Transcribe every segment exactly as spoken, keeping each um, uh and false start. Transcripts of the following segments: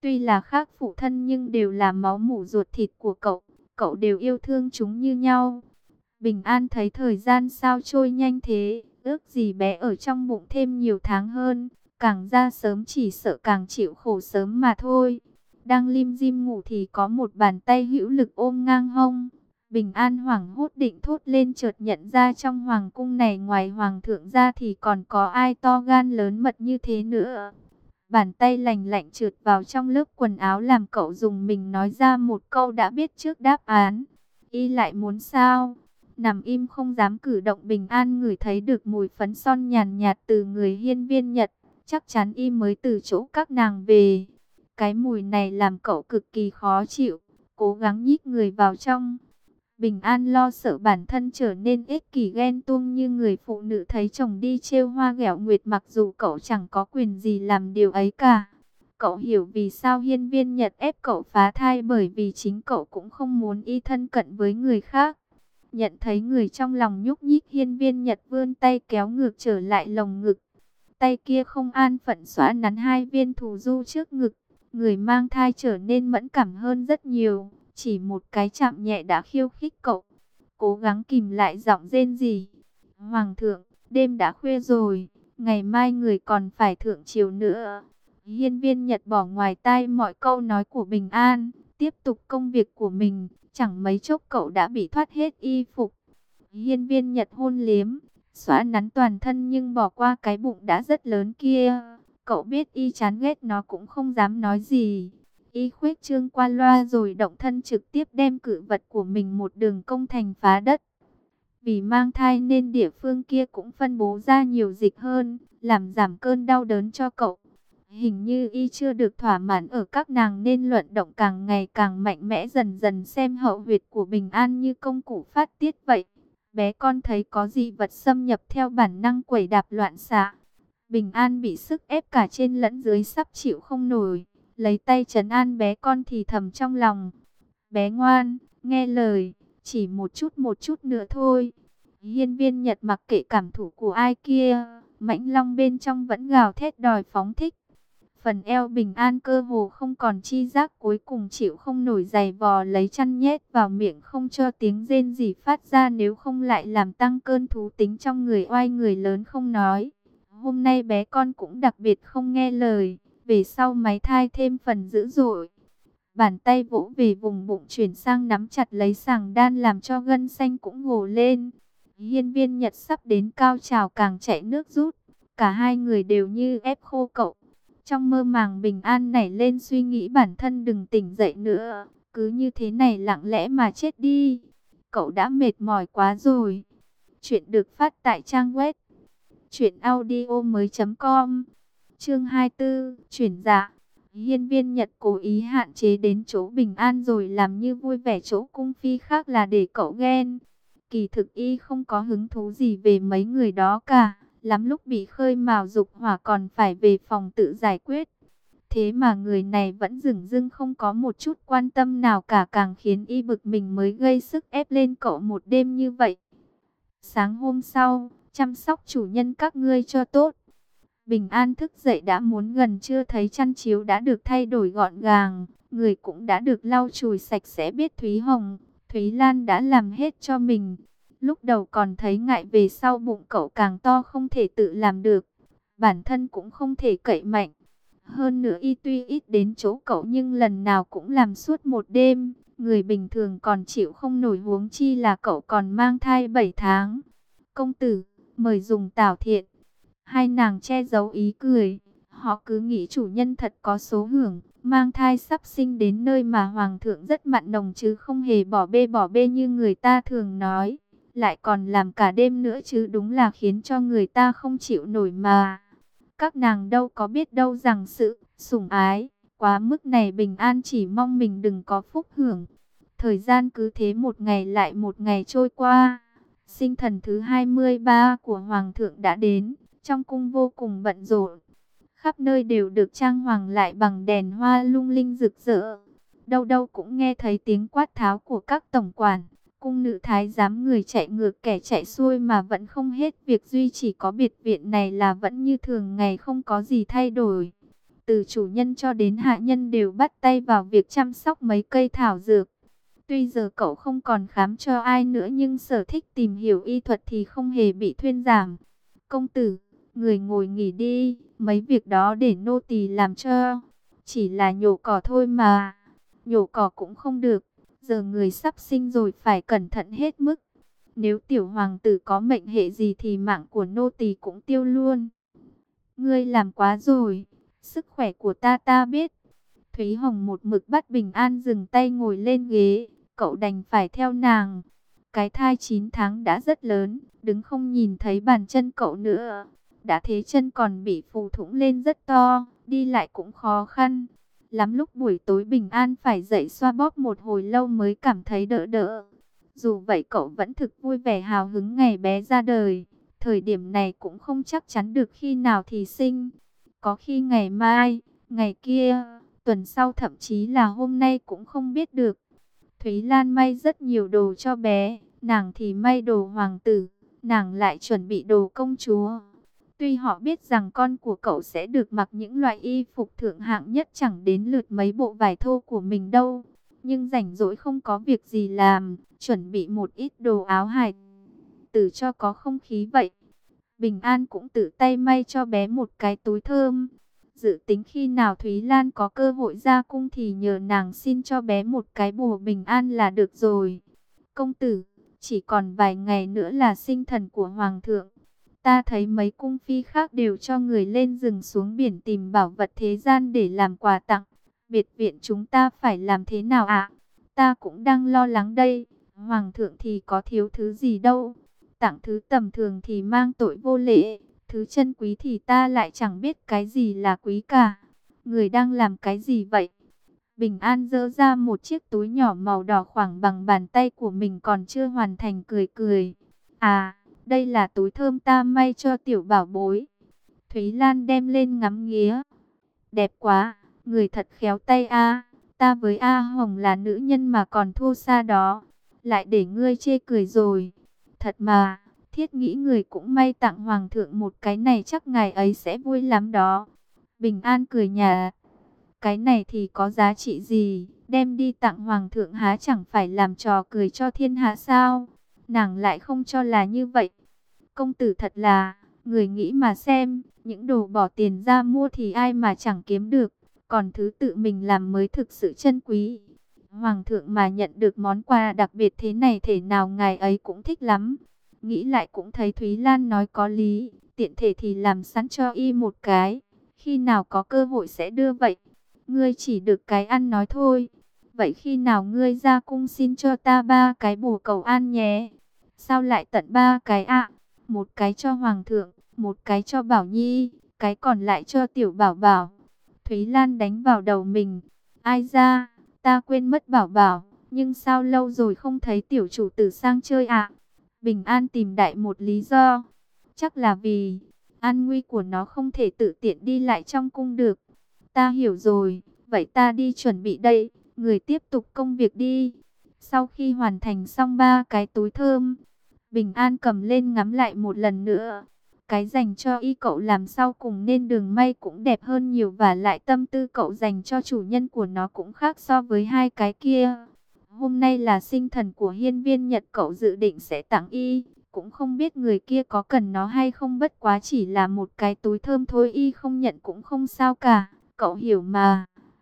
Tuy là khác phụ thân nhưng đều là máu mủ ruột thịt của cậu, cậu đều yêu thương chúng như nhau. Bình An thấy thời gian sao trôi nhanh thế, ước gì bé ở trong bụng thêm nhiều tháng hơn, càng ra sớm chỉ sợ càng chịu khổ sớm mà thôi. Đang lim dim ngủ thì có một bàn tay hữu lực ôm ngang hông. Bình An hoảng hốt định thốt lên, chợt nhận ra trong hoàng cung này ngoài hoàng thượng ra thì còn có ai to gan lớn mật như thế nữa. Bàn tay lành lạnh trượt vào trong lớp quần áo làm cậu dùng mình nói ra một câu đã biết trước đáp án. Y lại muốn sao? Nằm im không dám cử động, Bình An ngửi thấy được mùi phấn son nhàn nhạt từ người Hiên Viên Nhật. Chắc chắn Y mới từ chỗ các nàng về. Cái mùi này làm cậu cực kỳ khó chịu, cố gắng nhích người vào trong. Bình An lo sợ bản thân trở nên ích kỷ ghen tuông như người phụ nữ thấy chồng đi trêu hoa ghẹo nguyệt, mặc dù cậu chẳng có quyền gì làm điều ấy cả. Cậu hiểu vì sao Hiên Viên Nhật ép cậu phá thai, bởi vì chính cậu cũng không muốn Y thân cận với người khác. Nhận thấy người trong lòng nhúc nhích, Hiên Viên Nhật vươn tay kéo ngược trở lại lồng ngực. Tay kia không an phận xóa nắn hai viên thù du trước ngực. Người mang thai trở nên mẫn cảm hơn rất nhiều. Chỉ một cái chạm nhẹ đã khiêu khích cậu. Cố gắng kìm lại giọng rên rỉ. Hoàng thượng, đêm đã khuya rồi, ngày mai người còn phải thượng triều nữa. Hiên Viên Nhật bỏ ngoài tai mọi câu nói của Bình An, tiếp tục công việc của mình. Chẳng mấy chốc cậu đã bị thoát hết y phục. Hiên Viên Nhật hôn liếm, xóa nắn toàn thân nhưng bỏ qua cái bụng đã rất lớn kia. Cậu biết Y chán ghét nó cũng không dám nói gì. Y khuếch trương qua loa rồi động thân trực tiếp đem cự vật của mình một đường công thành phá đất. Vì mang thai nên địa phương kia cũng phân bố ra nhiều dịch hơn, làm giảm cơn đau đớn cho cậu. Hình như Y chưa được thỏa mãn ở các nàng nên luận động càng ngày càng mạnh mẽ, dần dần xem hậu huyệt của Bình An như công cụ phát tiết vậy. Bé con thấy có dị vật xâm nhập theo bản năng quẩy đạp loạn xạ. Bình An bị sức ép cả trên lẫn dưới sắp chịu không nổi. Lấy tay trấn an bé con thì thầm trong lòng. Bé ngoan, nghe lời, chỉ một chút một chút nữa thôi. Hiên Viên Nhật mặc kệ cảm thụ của ai kia, mãnh long bên trong vẫn gào thét đòi phóng thích. Phần eo Bình An cơ hồ không còn chi giác, cuối cùng chịu không nổi giày vò lấy chăn nhét vào miệng không cho tiếng rên rỉ phát ra, nếu không lại làm tăng cơn thú tính trong người oai người lớn không nói. Hôm nay bé con cũng đặc biệt không nghe lời, về sau máy thai thêm phần dữ dội. Bàn tay vỗ về vùng bụng chuyển sang nắm chặt lấy sàng đan làm cho gân xanh cũng gồ lên. Hiên Viên Nhật sắp đến cao trào càng chạy nước rút, cả hai người đều như ép khô cậu. Trong mơ màng Bình An nảy lên suy nghĩ bản thân đừng tỉnh dậy nữa, cứ như thế này lặng lẽ mà chết đi. Cậu đã mệt mỏi quá rồi. Chuyện được phát tại trang web truyện audio mới chấm com. Chương hai mươi tư, chuyển dạ. Hiên Viên Nhật cố ý hạn chế đến chỗ Bình An rồi làm như vui vẻ chỗ cung phi khác là để cậu ghen. Kỳ thực Y không có hứng thú gì về mấy người đó cả. Lắm lúc bị khơi mào dục hỏa còn phải về phòng tự giải quyết. Thế mà người này vẫn dửng dưng không có một chút quan tâm nào cả, càng khiến Y bực mình mới gây sức ép lên cậu một đêm như vậy. Sáng hôm sau, chăm sóc chủ nhân các ngươi cho tốt. Bình An thức dậy đã muốn gần trưa, thấy chăn chiếu đã được thay đổi gọn gàng, người cũng đã được lau chùi sạch sẽ, biết Thúy Hồng, Thúy Lan đã làm hết cho mình. Lúc đầu còn thấy ngại, về sau bụng cậu càng to không thể tự làm được. Bản thân cũng không thể cậy mạnh. Hơn nữa Y tuy ít đến chỗ cậu nhưng lần nào cũng làm suốt một đêm. Người bình thường còn chịu không nổi, huống chi là cậu còn mang thai bảy tháng. Công tử, mời dùng tảo thiện. Hai nàng che giấu ý cười. Họ cứ nghĩ chủ nhân thật có số hưởng, mang thai sắp sinh đến nơi mà hoàng thượng rất mặn nồng chứ không hề bỏ bê bỏ bê như người ta thường nói. Lại còn làm cả đêm nữa chứ, đúng là khiến cho người ta không chịu nổi mà. Các nàng đâu có biết đâu rằng sự sủng ái quá mức này Bình An chỉ mong mình đừng có phúc hưởng. Thời gian cứ thế một ngày lại một ngày trôi qua. Sinh thần thứ hai mươi ba của hoàng thượng đã đến, trong cung vô cùng bận rộn. Khắp nơi đều được trang hoàng lại bằng đèn hoa lung linh rực rỡ. Đâu đâu cũng nghe thấy tiếng quát tháo của các tổng quản. Cung nữ thái giám người chạy ngược kẻ chạy xuôi mà vẫn không hết việc, duy chỉ có biệt viện này là vẫn như thường ngày, không có gì thay đổi. Từ chủ nhân cho đến hạ nhân đều bắt tay vào việc chăm sóc mấy cây thảo dược. Tuy giờ cậu không còn khám cho ai nữa nhưng sở thích tìm hiểu y thuật thì không hề bị thuyên giảm. Công tử, người ngồi nghỉ đi, mấy việc đó để nô tỳ làm cho. Chỉ là nhổ cỏ thôi mà. Nhổ cỏ cũng không được, giờ người sắp sinh rồi phải cẩn thận hết mức. Nếu tiểu hoàng tử có mệnh hệ gì thì mạng của nô tỳ cũng tiêu luôn. Ngươi làm quá rồi, sức khỏe của ta ta biết. Thúy Hồng một mực bắt Bình An dừng tay ngồi lên ghế, cậu đành phải theo nàng. Cái thai chín tháng đã rất lớn, đứng không nhìn thấy bàn chân cậu nữa. Đã thế chân còn bị phù thủng lên rất to, đi lại cũng khó khăn. Lắm lúc buổi tối Bình An phải dậy xoa bóp một hồi lâu mới cảm thấy đỡ đỡ. Dù vậy cậu vẫn thực vui vẻ hào hứng ngày bé ra đời. Thời điểm này cũng không chắc chắn được khi nào thì sinh. Có khi ngày mai, ngày kia, tuần sau thậm chí là hôm nay cũng không biết được. Thúy Lan may rất nhiều đồ cho bé. Nàng thì may đồ hoàng tử, nàng lại chuẩn bị đồ công chúa. Tuy họ biết rằng con của cậu sẽ được mặc những loại y phục thượng hạng nhất, chẳng đến lượt mấy bộ vải thô của mình đâu. Nhưng rảnh rỗi không có việc gì làm, chuẩn bị một ít đồ áo hài tử cho có không khí vậy. Bình An cũng tự tay may cho bé một cái túi thơm. Dự tính khi nào Thúy Lan có cơ hội ra cung thì nhờ nàng xin cho bé một cái bùa bình an là được rồi. Công tử, chỉ còn vài ngày nữa là sinh thần của Hoàng thượng. Ta thấy mấy cung phi khác đều cho người lên rừng xuống biển tìm bảo vật thế gian để làm quà tặng. Biệt viện chúng ta phải làm thế nào ạ? Ta cũng đang lo lắng đây. Hoàng thượng thì có thiếu thứ gì đâu. Tặng thứ tầm thường thì mang tội vô lễ. Thứ chân quý thì ta lại chẳng biết cái gì là quý cả. Người đang làm cái gì vậy? Bình An dỡ ra một chiếc túi nhỏ màu đỏ khoảng bằng bàn tay của mình còn chưa hoàn thành, cười cười. À, đây là túi thơm ta may cho tiểu bảo bối. Thúy Lan đem lên ngắm nghía. Đẹp quá, người thật khéo tay a. Ta với A Hồng là nữ nhân mà còn thua xa đó. Lại để ngươi chê cười rồi. Thật mà, thiết nghĩ người cũng may tặng Hoàng thượng một cái này chắc ngài ấy sẽ vui lắm đó. Bình An cười nhạt. Cái này thì có giá trị gì, đem đi tặng Hoàng thượng há chẳng phải làm trò cười cho thiên hạ sao? Nàng lại không cho là như vậy. Công tử thật là, người nghĩ mà xem, những đồ bỏ tiền ra mua thì ai mà chẳng kiếm được, còn thứ tự mình làm mới thực sự chân quý. Hoàng thượng mà nhận được món quà đặc biệt thế này thể nào ngài ấy cũng thích lắm. Nghĩ lại cũng thấy Thúy Lan nói có lý, tiện thể thì làm sẵn cho y một cái, khi nào có cơ hội sẽ đưa vậy. Ngươi chỉ được cái ăn nói thôi. Vậy khi nào ngươi ra cung xin cho ta ba cái bùa cầu an nhé. Sao lại tận ba cái ạ? Một cái cho Hoàng thượng, một cái cho Bảo Nhi, cái còn lại cho tiểu Bảo Bảo. Thúy Lan đánh vào đầu mình. Ai ra, ta quên mất Bảo Bảo. Nhưng sao lâu rồi không thấy tiểu chủ tử sang chơi ạ? Bình An tìm đại một lý do. Chắc là vì an nguy của nó không thể tự tiện đi lại trong cung được. Ta hiểu rồi, vậy ta đi chuẩn bị đây, người tiếp tục công việc đi. Sau khi hoàn thành xong ba cái túi thơm, Bình An cầm lên ngắm lại một lần nữa. Cái dành cho y cậu làm sau cùng nên đường may cũng đẹp hơn nhiều, và lại tâm tư cậu dành cho chủ nhân của nó cũng khác so với hai cái kia. Hôm nay là sinh thần của hiên viên Nhật, cậu dự định sẽ tặng y, cũng không biết người kia có cần nó hay không, bất quá chỉ là một cái túi thơm thôi, y không nhận cũng không sao cả. Cậu hiểu mà.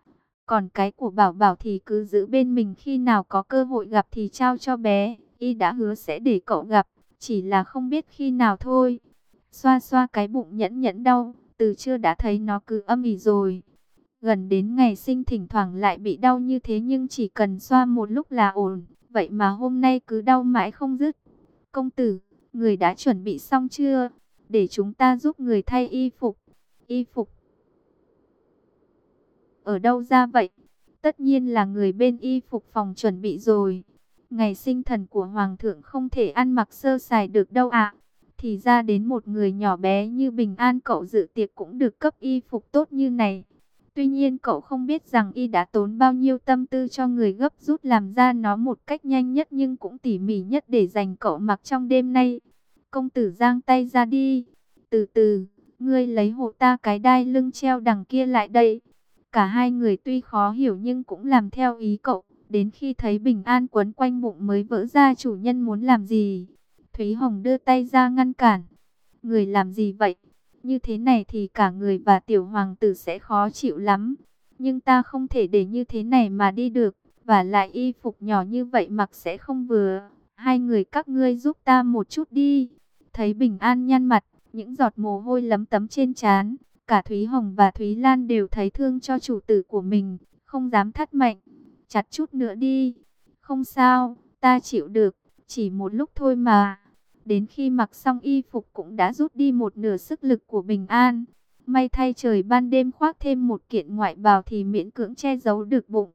Còn cái của Bảo Bảo thì cứ giữ bên mình, khi nào có cơ hội gặp thì trao cho bé. Y đã hứa sẽ để cậu gặp, chỉ là không biết khi nào thôi. Xoa xoa cái bụng nhẫn nhẫn đau, từ chưa đã thấy nó cứ âm ỉ rồi. Gần đến ngày sinh thỉnh thoảng lại bị đau như thế, nhưng chỉ cần xoa một lúc là ổn. Vậy mà hôm nay cứ đau mãi không dứt. Công tử, người đã chuẩn bị xong chưa? Để chúng ta giúp người thay y phục. Y phục ở đâu ra vậy? Tất nhiên là người bên y phục phòng chuẩn bị rồi. Ngày sinh thần của Hoàng thượng không thể ăn mặc sơ sài được đâu ạ. Thì ra đến một người nhỏ bé như Bình An cậu dự tiệc cũng được cấp y phục tốt như này. Tuy nhiên cậu không biết rằng y đã tốn bao nhiêu tâm tư cho người gấp rút làm ra nó một cách nhanh nhất nhưng cũng tỉ mỉ nhất để dành cậu mặc trong đêm nay. Công tử giang tay ra đi. Từ từ, ngươi lấy hộ ta cái đai lưng treo đằng kia lại đây. Cả hai người tuy khó hiểu nhưng cũng làm theo ý cậu. Đến khi thấy bình an quấn quanh bụng mới vỡ ra chủ nhân muốn làm gì. Thúy Hồng đưa tay ra ngăn cản. Người làm gì vậy? Như thế này thì cả người và tiểu hoàng tử sẽ khó chịu lắm. Nhưng ta không thể để như thế này mà đi được. Và lại y phục nhỏ như vậy mặc sẽ không vừa. Hai người các ngươi giúp ta một chút đi. Thấy Bình An nhăn mặt, những giọt mồ hôi lấm tấm trên trán. Cả Thúy Hồng và Thúy Lan đều thấy thương cho chủ tử của mình, không dám thắt mạnh. Chặt chút nữa đi. Không sao, ta chịu được, chỉ một lúc thôi mà. Đến khi mặc xong y phục cũng đã rút đi một nửa sức lực của Bình An. May thay trời ban đêm khoác thêm một kiện ngoại bào thì miễn cưỡng che giấu được bụng.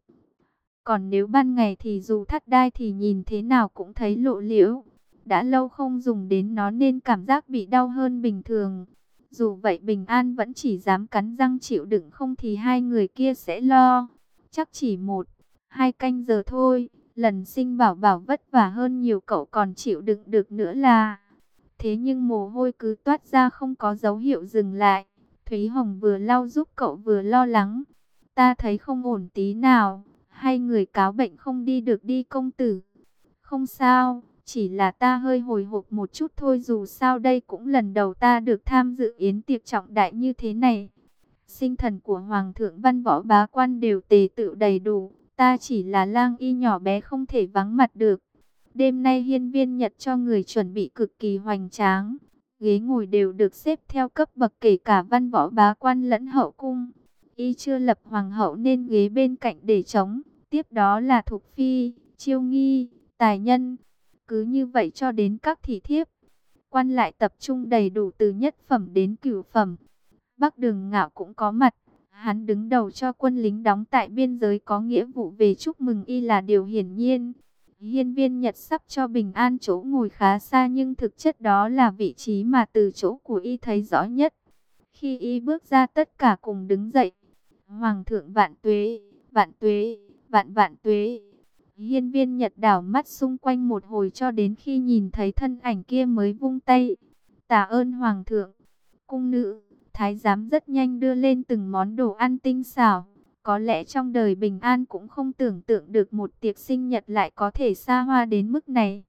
Còn nếu ban ngày thì dù thắt đai thì nhìn thế nào cũng thấy lộ liễu. Đã lâu không dùng đến nó nên cảm giác bị đau hơn bình thường. Dù vậy Bình An vẫn chỉ dám cắn răng chịu đựng, không thì hai người kia sẽ lo. Chắc chỉ một, hai canh giờ thôi. Lần sinh bảo bảo vất vả hơn nhiều, cậu còn chịu đựng được nữa là. Thế nhưng mồ hôi cứ toát ra không có dấu hiệu dừng lại. Thúy Hồng vừa lau giúp cậu vừa lo lắng. Ta thấy không ổn tí nào. Hay người cáo bệnh không đi được đi công tử? Không sao, chỉ là ta hơi hồi hộp một chút thôi, dù sao đây cũng lần đầu ta được tham dự yến tiệc trọng đại như thế này. Sinh thần của Hoàng thượng văn võ bá quan đều tề tựu đầy đủ, ta chỉ là lang y nhỏ bé không thể vắng mặt được. Đêm nay hiên viên Nhật cho người chuẩn bị cực kỳ hoành tráng, ghế ngồi đều được xếp theo cấp bậc kể cả văn võ bá quan lẫn hậu cung. Y chưa lập hoàng hậu nên ghế bên cạnh để trống, tiếp đó là Thục Phi, Chiêu Nghi, Tài Nhân. Cứ như vậy cho đến các thị thiếp. Quan lại tập trung đầy đủ từ nhất phẩm đến cửu phẩm. Bắc Đường Ngạo cũng có mặt. Hắn đứng đầu cho quân lính đóng tại biên giới có nghĩa vụ về chúc mừng y là điều hiển nhiên. Hiên viên Nhật sắp cho Bình An chỗ ngồi khá xa, nhưng thực chất đó là vị trí mà từ chỗ của y thấy rõ nhất. Khi y bước ra tất cả cùng đứng dậy. Hoàng thượng vạn tuế, vạn tuế, vạn vạn tuế. Hiên viên Nhật đảo mắt xung quanh một hồi cho đến khi nhìn thấy thân ảnh kia mới vung tay. Tạ ơn Hoàng thượng. Cung nữ, thái giám rất nhanh đưa lên từng món đồ ăn tinh xảo. Có lẽ trong đời Bình An cũng không tưởng tượng được một tiệc sinh nhật lại có thể xa hoa đến mức này.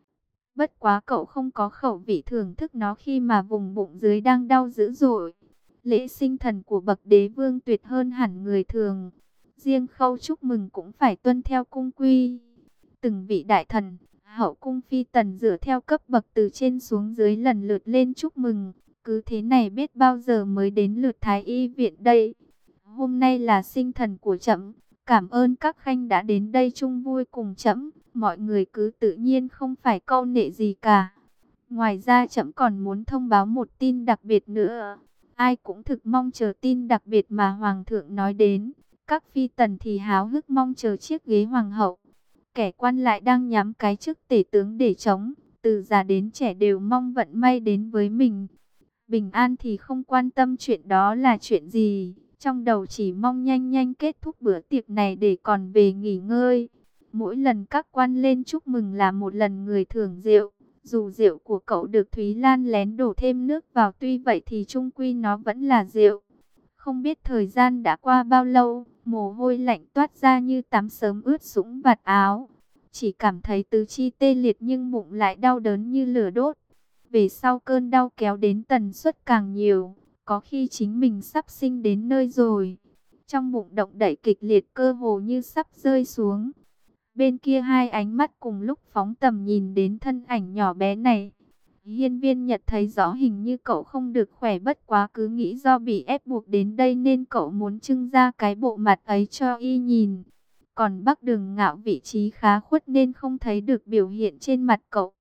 Bất quá cậu không có khẩu vị thưởng thức nó khi mà vùng bụng dưới đang đau dữ dội. Lễ sinh thần của bậc đế vương tuyệt hơn hẳn người thường. Riêng khâu chúc mừng cũng phải tuân theo cung quy. Từng vị đại thần, hậu cung phi tần dựa theo cấp bậc từ trên xuống dưới lần lượt lên chúc mừng. Cứ thế này biết bao giờ mới đến lượt thái y viện đây. Hôm nay là sinh thần của trẫm, cảm ơn các khanh đã đến đây chung vui cùng trẫm. Mọi người cứ tự nhiên, không phải câu nệ gì cả. Ngoài ra trẫm còn muốn thông báo một tin đặc biệt nữa. Ai cũng thực mong chờ tin đặc biệt mà Hoàng thượng nói đến. Các phi tần thì háo hức mong chờ chiếc ghế hoàng hậu. Kẻ quan lại đang nhắm cái chức tể tướng để chống. Từ già đến trẻ đều mong vận may đến với mình. Bình An thì không quan tâm chuyện đó là chuyện gì. Trong đầu chỉ mong nhanh nhanh kết thúc bữa tiệc này để còn về nghỉ ngơi. Mỗi lần các quan lên chúc mừng là một lần người thưởng rượu. Dù rượu của cậu được Thúy Lan lén đổ thêm nước vào, tuy vậy thì chung quy nó vẫn là rượu. Không biết thời gian đã qua bao lâu, mồ hôi lạnh toát ra như tắm sớm ướt sũng vạt áo. Chỉ cảm thấy tứ chi tê liệt nhưng bụng lại đau đớn như lửa đốt. Về sau cơn đau kéo đến tần suất càng nhiều, có khi chính mình sắp sinh đến nơi rồi. Trong bụng động đẩy kịch liệt, cơ hồ như sắp rơi xuống. Bên kia hai ánh mắt cùng lúc phóng tầm nhìn đến thân ảnh nhỏ bé này. Hiên viên Nhật thấy rõ hình như cậu không được khỏe, bất quá cứ nghĩ do bị ép buộc đến đây nên cậu muốn trưng ra cái bộ mặt ấy cho y nhìn. Còn Bắc Đường Ngạo vị trí khá khuất nên không thấy được biểu hiện trên mặt cậu.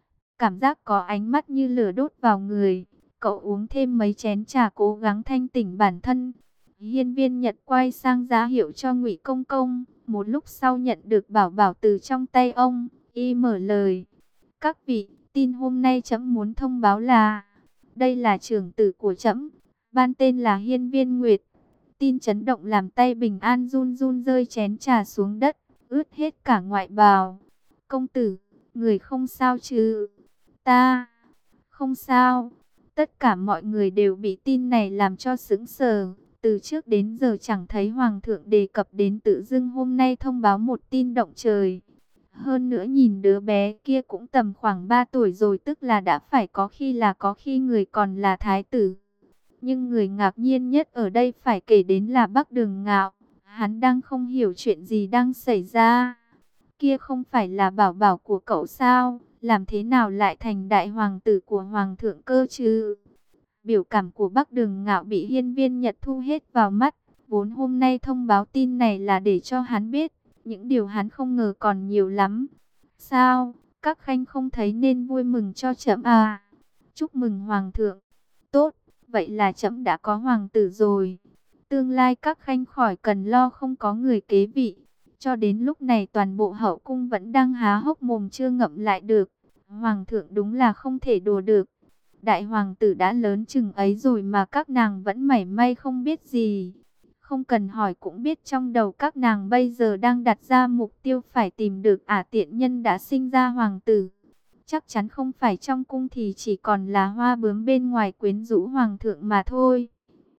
Cảm giác có ánh mắt như lửa đốt vào người. Cậu uống thêm mấy chén trà cố gắng thanh tỉnh bản thân. Hiên viên Nhật quay sang ra hiệu cho Ngụy Công Công. Một lúc sau nhận được bảo bảo từ trong tay ông, y mở lời. Các vị, tin hôm nay trẫm muốn thông báo là, đây là trưởng tử của trẫm, ban tên là Hiên viên Nguyệt. Tin chấn động làm tay Bình An run run rơi chén trà xuống đất, ướt hết cả ngoại bào. Công tử, người không sao chứ? Ta, không sao. Tất cả mọi người đều bị tin này làm cho sững sờ. Từ trước đến giờ chẳng thấy Hoàng thượng đề cập đến, tự dưng hôm nay thông báo một tin động trời. Hơn nữa nhìn đứa bé kia cũng tầm khoảng ba tuổi rồi, tức là đã phải có khi là có khi người còn là thái tử. Nhưng người ngạc nhiên nhất ở đây phải kể đến là Bắc Đường Ngạo. Hắn đang không hiểu chuyện gì đang xảy ra. Kia không phải là bảo bảo của cậu sao? Làm thế nào lại thành đại hoàng tử của hoàng thượng cơ chứ? Biểu cảm của Bắc Đường Ngạo bị Hiên Viên Nhật thu hết vào mắt. Vốn hôm nay thông báo tin này là để cho hắn biết những điều hắn không ngờ còn nhiều lắm. Sao, các khanh không thấy nên vui mừng cho trẫm à? Chúc mừng hoàng thượng. Tốt, vậy là trẫm đã có hoàng tử rồi. Tương lai các khanh khỏi cần lo không có người kế vị. Cho đến lúc này toàn bộ hậu cung vẫn đang há hốc mồm chưa ngậm lại được. Hoàng thượng đúng là không thể đùa được. Đại hoàng tử đã lớn chừng ấy rồi mà các nàng vẫn mảy may không biết gì. Không cần hỏi cũng biết trong đầu các nàng bây giờ đang đặt ra mục tiêu phải tìm được ả tiện nhân đã sinh ra hoàng tử. Chắc chắn không phải trong cung thì chỉ còn là hoa bướm bên ngoài quyến rũ hoàng thượng mà thôi.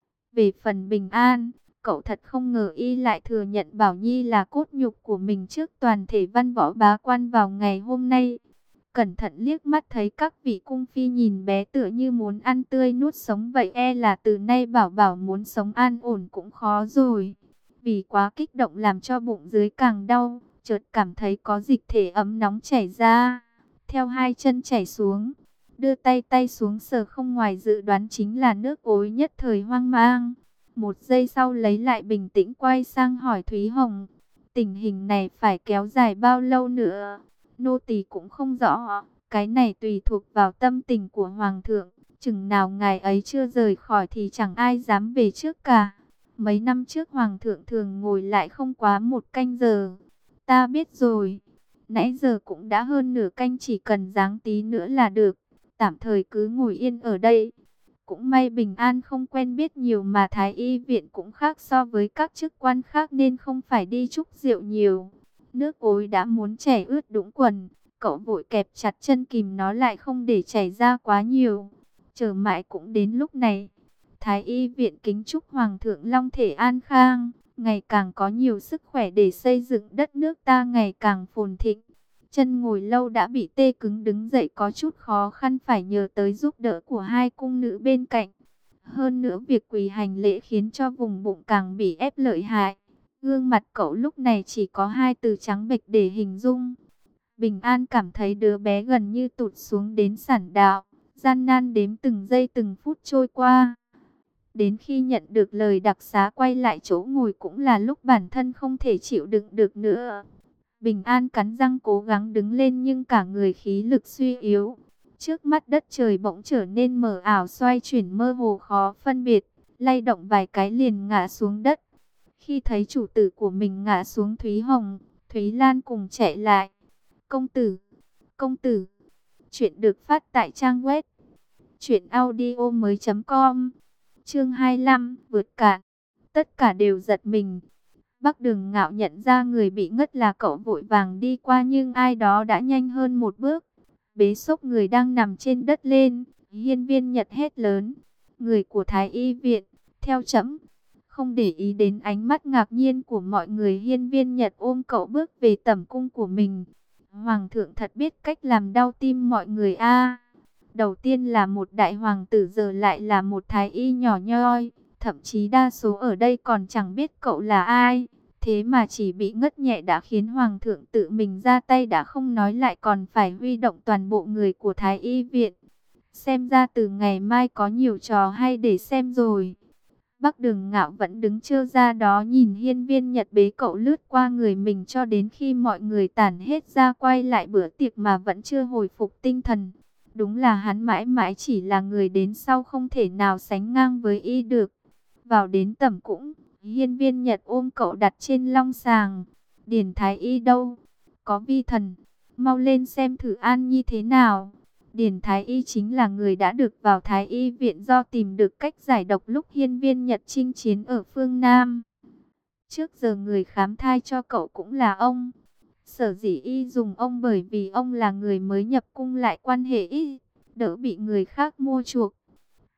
Về phần Bình An, cậu thật không ngờ y lại thừa nhận Bảo Nhi là cốt nhục của mình trước toàn thể văn võ bá quan vào ngày hôm nay. Cẩn thận liếc mắt thấy các vị cung phi nhìn bé tựa như muốn ăn tươi nuốt sống vậy, e là từ nay Bảo Bảo muốn sống an ổn cũng khó rồi. Vì quá kích động làm cho bụng dưới càng đau, chợt cảm thấy có dịch thể ấm nóng chảy ra, theo hai chân chảy xuống. Đưa tay tay xuống sờ, không ngoài dự đoán chính là nước ối, nhất thời hoang mang. Một giây sau lấy lại bình tĩnh, quay sang hỏi Thúy Hồng, tình hình này phải kéo dài bao lâu nữa? Nô tỳ cũng không rõ, cái này tùy thuộc vào tâm tình của hoàng thượng. Chừng nào ngài ấy chưa rời khỏi thì chẳng ai dám về trước cả. Mấy năm trước hoàng thượng thường ngồi lại không quá một canh giờ. Ta biết rồi, nãy giờ cũng đã hơn nửa canh, chỉ cần giáng tí nữa là được. Tạm thời cứ ngồi yên ở đây. Cũng may Bình An không quen biết nhiều, mà Thái Y viện cũng khác so với các chức quan khác nên không phải đi chúc rượu nhiều. Nước ối đã muốn chảy ướt đũng quần, cậu vội kẹp chặt chân kìm nó lại không để chảy ra quá nhiều. Chờ mãi cũng đến lúc này. Thái Y viện kính chúc Hoàng thượng long thể an khang, ngày càng có nhiều sức khỏe để xây dựng đất nước ta ngày càng phồn thịnh. Chân ngồi lâu đã bị tê cứng, đứng dậy có chút khó khăn, phải nhờ tới giúp đỡ của hai cung nữ bên cạnh. Hơn nữa việc quỳ hành lễ khiến cho vùng bụng càng bị ép lợi hại. Gương mặt cậu lúc này chỉ có hai từ trắng bệch để hình dung. Bình An cảm thấy đứa bé gần như tụt xuống đến sản đạo, gian nan đếm từng giây từng phút trôi qua. Đến khi nhận được lời đặc xá quay lại chỗ ngồi cũng là lúc bản thân không thể chịu đựng được nữa. Bình An cắn răng cố gắng đứng lên nhưng cả người khí lực suy yếu. Trước mắt đất trời bỗng trở nên mờ ảo, xoay chuyển mơ hồ khó phân biệt, lay động vài cái liền ngã xuống đất. Khi thấy chủ tử của mình ngã xuống, Thúy Hồng, Thúy Lan cùng chạy lại. Công tử, công tử. Chuyện được phát tại trang web truyện audio mới chấm com. Chương hai mươi lăm, vượt cạn. Tất cả đều giật mình. Bắc Đường Ngạo nhận ra người bị ngất là cậu, vội vàng đi qua nhưng ai đó đã nhanh hơn một bước, bế xốc người đang nằm trên đất lên. Hiên Viên Nhật hét lớn, người của Thái Y viện, theo trẫm. Không để ý đến ánh mắt ngạc nhiên của mọi người, Hiên Viên Nhật ôm cậu bước về tẩm cung của mình. Hoàng thượng thật biết cách làm đau tim mọi người a. Đầu tiên là một đại hoàng tử, giờ lại là một thái y nhỏ nhoi. Thậm chí đa số ở đây còn chẳng biết cậu là ai. Thế mà chỉ bị ngất nhẹ đã khiến hoàng thượng tự mình ra tay, đã không nói lại còn phải huy động toàn bộ người của Thái Y viện. Xem ra từ ngày mai có nhiều trò hay để xem rồi. Bắc Đường Ngạo vẫn đứng trơ ra đó nhìn Hiên Viên Nhật bế cậu lướt qua người mình cho đến khi mọi người tản hết ra quay lại bữa tiệc mà vẫn chưa hồi phục tinh thần. Đúng là hắn mãi mãi chỉ là người đến sau, không thể nào sánh ngang với y được. Vào đến tẩm cũng, Hiên Viên Nhật ôm cậu đặt trên long sàng. Điền Thái Y đâu? Có vi thần, mau lên xem thử An Nhi thế nào. Điền Thái Y chính là người đã được vào Thái Y viện do tìm được cách giải độc lúc Hiên Viên Nhật chinh chiến ở phương Nam. Trước giờ người khám thai cho cậu cũng là ông. Sở dĩ y dùng ông bởi vì ông là người mới nhập cung, lại quan hệ ít, đỡ bị người khác mua chuộc.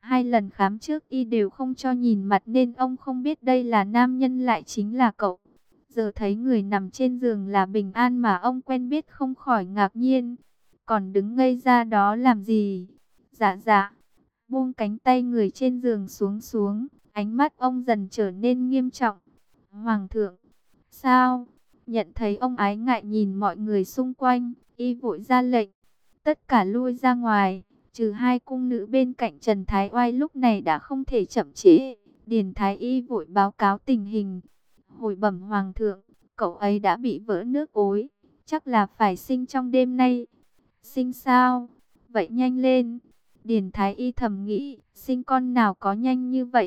Hai lần khám trước y đều không cho nhìn mặt nên ông không biết đây là nam nhân lại chính là cậu. Giờ thấy người nằm trên giường là Bình An mà ông quen biết không khỏi ngạc nhiên. Còn đứng ngây ra đó làm gì? Dạ dạ. Buông cánh tay người trên giường xuống xuống. Ánh mắt ông dần trở nên nghiêm trọng. Hoàng thượng. Sao? Nhận thấy ông ái ngại nhìn mọi người xung quanh. Y vội ra lệnh. Tất cả lui ra ngoài. Trừ hai cung nữ bên cạnh Trần Thái Oai lúc này đã không thể chậm trễ. Điền Thái Y vội báo cáo tình hình. Hồi bẩm Hoàng thượng, cậu ấy đã bị vỡ nước ối. Chắc là phải sinh trong đêm nay. Sinh sao? Vậy nhanh lên. Điền Thái Y thầm nghĩ, sinh con nào có nhanh như vậy?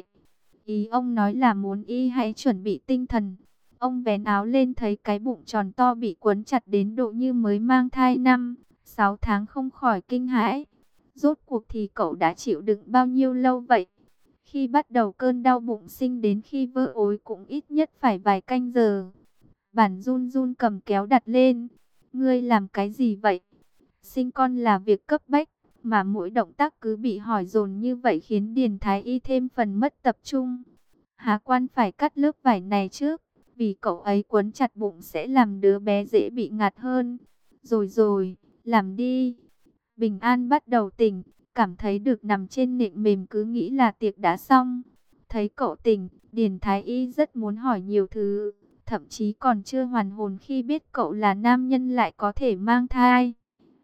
Ý ông nói là muốn y hãy chuẩn bị tinh thần. Ông vén áo lên thấy cái bụng tròn to bị quấn chặt đến độ như mới mang thai năm, sáu tháng không khỏi kinh hãi. Rốt cuộc thì cậu đã chịu đựng bao nhiêu lâu vậy? Khi bắt đầu cơn đau bụng sinh đến khi vỡ ối cũng ít nhất phải vài canh giờ. Bản run run cầm kéo đặt lên. Ngươi làm cái gì vậy? Sinh con là việc cấp bách, mà mỗi động tác cứ bị hỏi dồn như vậy khiến Điền Thái Y thêm phần mất tập trung. Hà quan phải cắt lớp vải này trước, vì cậu ấy quấn chặt bụng sẽ làm đứa bé dễ bị ngạt hơn. Rồi rồi, làm đi. Bình An bắt đầu tỉnh, cảm thấy được nằm trên nệm mềm cứ nghĩ là tiệc đã xong. Thấy cậu tỉnh, Điền Thái Y rất muốn hỏi nhiều thứ, thậm chí còn chưa hoàn hồn khi biết cậu là nam nhân lại có thể mang thai.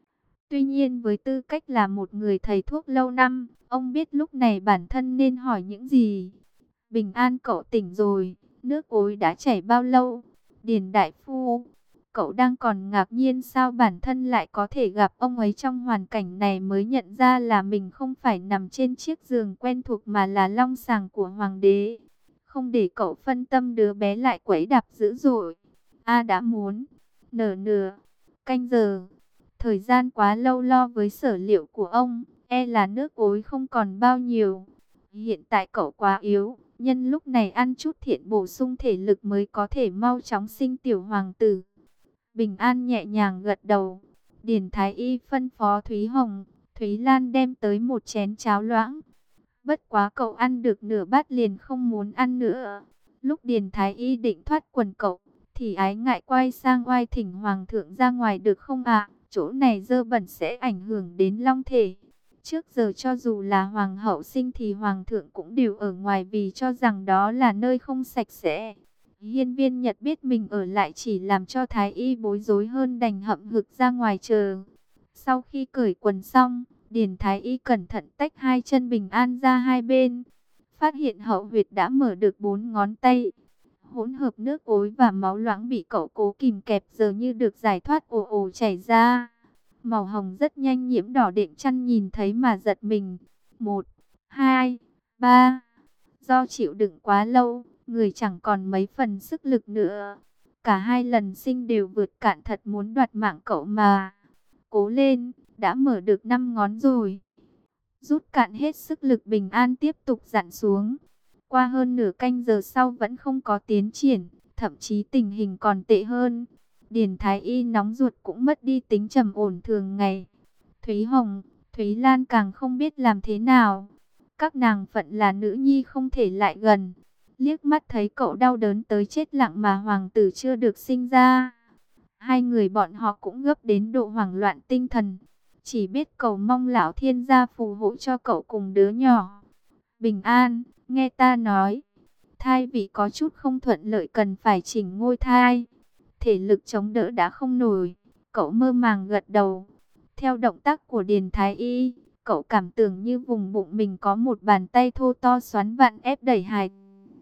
Tuy nhiên với tư cách là một người thầy thuốc lâu năm, ông biết lúc này bản thân nên hỏi những gì. Bình An, cậu tỉnh rồi, nước ối đã chảy bao lâu? Điền đại phu, cậu đang còn ngạc nhiên sao bản thân lại có thể gặp ông ấy trong hoàn cảnh này, mới nhận ra là mình không phải nằm trên chiếc giường quen thuộc mà là long sàng của hoàng đế. Không để cậu phân tâm, đứa bé lại quấy đạp dữ dội. A đã muốn nở nửa canh giờ. Thời gian quá lâu lo với sở liệu của ông, e là nước ối không còn bao nhiêu. Hiện tại cậu quá yếu, nhân lúc này ăn chút thiện bổ sung thể lực mới có thể mau chóng sinh tiểu hoàng tử. Bình An nhẹ nhàng gật đầu. Điền Thái Y phân phó Thúy Hồng, Thúy Lan đem tới một chén cháo loãng. Bất quá cậu ăn được nửa bát liền không muốn ăn nữa. Lúc Điền Thái Y định thoát quần cậu, thì ái ngại quay sang oai thỉnh hoàng thượng ra ngoài được không ạ? Chỗ này dơ bẩn sẽ ảnh hưởng đến long thể. Trước giờ cho dù là hoàng hậu sinh thì hoàng thượng cũng đều ở ngoài vì cho rằng đó là nơi không sạch sẽ. Hiên Viên Nhật biết mình ở lại chỉ làm cho Thái Y bối rối hơn, đành hậm hực ra ngoài chờ. Sau khi cởi quần xong, Điền Thái Y cẩn thận tách hai chân Bình An ra hai bên. Phát hiện hậu huyệt đã mở được bốn ngón tay. Hỗn hợp nước ối và máu loãng bị cậu cố kìm kẹp giờ như được giải thoát, ồ ồ chảy ra. Màu hồng rất nhanh nhiễm đỏ, đệm chăn nhìn thấy mà giật mình. Một, hai, ba. Do chịu đựng quá lâu, người chẳng còn mấy phần sức lực nữa. Cả hai lần sinh đều vượt cạn, thật muốn đoạt mạng cậu mà. Cố lên, đã mở được năm ngón rồi. Rút cạn hết sức lực, Bình An tiếp tục dặn xuống. Qua hơn nửa canh giờ sau vẫn không có tiến triển, thậm chí tình hình còn tệ hơn. Điền Thái Y nóng ruột cũng mất đi tính trầm ổn thường ngày. Thúy Hồng, Thúy Lan càng không biết làm thế nào. Các nàng phận là nữ nhi không thể lại gần. Liếc mắt thấy cậu đau đớn tới chết lặng mà hoàng tử chưa được sinh ra. Hai người bọn họ cũng gấp đến độ hoảng loạn tinh thần. Chỉ biết cầu mong lão thiên gia phù hộ cho cậu cùng đứa nhỏ. Bình An, nghe ta nói, thai vị có chút không thuận lợi, cần phải chỉnh ngôi thai. Thể lực chống đỡ đã không nổi. Cậu mơ màng gật đầu. Theo động tác của Điền Thái Y, cậu cảm tưởng như vùng bụng mình có một bàn tay thô to xoắn vặn ép đẩy hài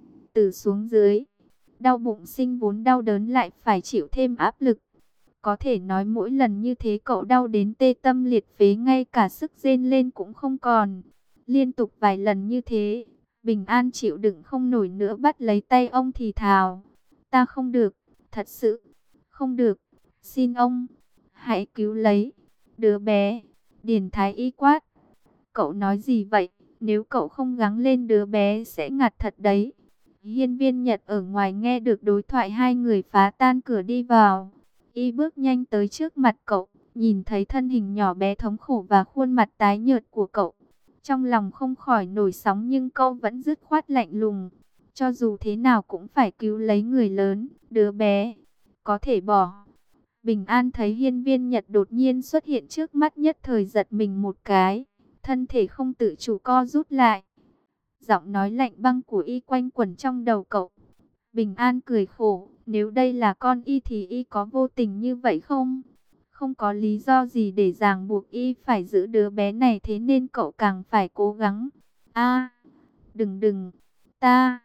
tử xuống dưới. Đau bụng sinh vốn đau đớn lại phải chịu thêm áp lực. Có thể nói mỗi lần như thế cậu đau đến tê tâm liệt phế, ngay cả sức rên lên cũng không còn. Liên tục vài lần như thế, Bình An chịu đựng không nổi nữa, bắt lấy tay ông thì thào. Ta không được, thật sự, không được, xin ông, hãy cứu lấy đứa bé. Điền Thái Y quát. Cậu nói gì vậy? Nếu cậu không gắng lên đứa bé sẽ ngạt thật đấy. Hiên Viên Nhật ở ngoài nghe được đối thoại hai người phá tan cửa đi vào. Y bước nhanh tới trước mặt cậu, nhìn thấy thân hình nhỏ bé thống khổ và khuôn mặt tái nhợt của cậu. Trong lòng không khỏi nổi sóng nhưng câu vẫn dứt khoát lạnh lùng. Cho dù thế nào cũng phải cứu lấy người lớn, đứa bé. Có thể bỏ. Bình An thấy Hiên Viên Nhật đột nhiên xuất hiện trước mắt, nhất thời giật mình một cái. Thân thể không tự chủ co rút lại. Giọng nói lạnh băng của y quanh quẩn trong đầu cậu. Bình An cười khổ. Nếu đây là con y thì y có vô tình như vậy không? Không có lý do gì để ràng buộc y phải giữ đứa bé này, thế nên cậu càng phải cố gắng. A, đừng đừng, ta,